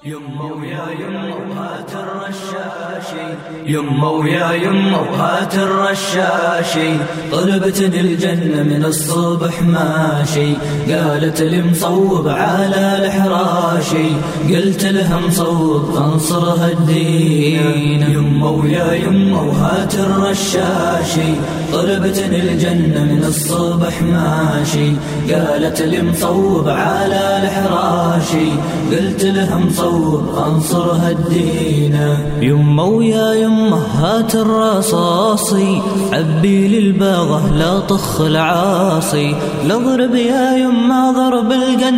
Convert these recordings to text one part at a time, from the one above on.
يمه ويا يمه وهات الرشاشي، يمه ويا يمه وهات الرشاشي، طلبتني الجنة من الصبح ماشي، قالت لي مصوب على الحراشي، قلت لها مصوب انصرها الدين. يمه ويا يمه وهات الرشاشي، طلبتني الجنة من الصبح ماشي، قالت لي مصوب على الحراشي، قلت لها مصوب انصرها الدين. يمه ويا يمه هات الرصاصي، عبي للباغة لا طخ العاصي، لاضرب يا يمه ضرب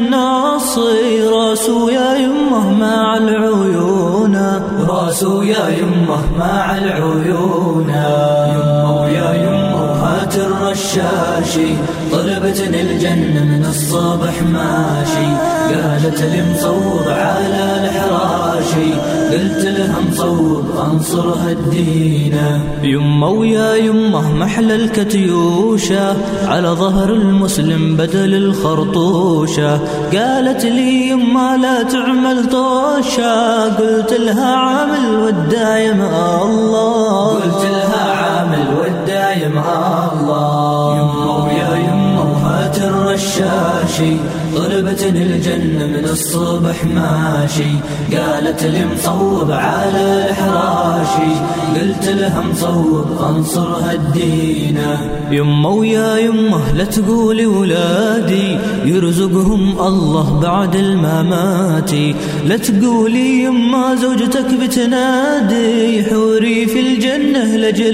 القناصي، راسو يا يمه مع العيون، راسو يا يمه مع العيون. يمه ويا يمه هات الرشاشي، طلبتني الجنة من الصبح ماشي، قالت لي مصوب على الحراشي، قلت لها مصوب انصرها الدين. يمه ويا يمه محلى الكتيوشة، على ظهر المسلم بدل الخرطوشة، قالت لي يمه لا تعمل طوشة، قلت لها عامل والدايم الله، قلت لها عامل والدايم الله. يمه ويا يمه وهات الرشاشي، طلبتني الجنة من الصبح ماشي، قالت لي مصوب على الحراشي، قلت لها مصوب انصرها الدين. يمه ويا يمه لا تقولي ولادي يرزقهم الله بعد الممات، لا تقولي يمه زوجتك بتنادي، حوري في الجنة لجل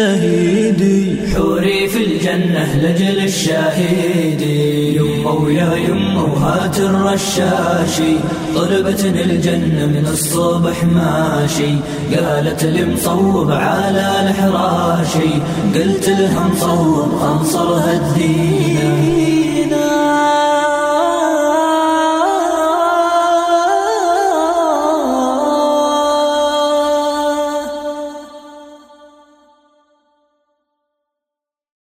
الشهيد، حوري في الجنة لجل الشهيد. يمه ويا يمه وهات الرشاشي، طلبتني الجنة من الصبح ماشي، قالت لي مصوب على الحراشي، قلت لها مصوب انصرها الدين.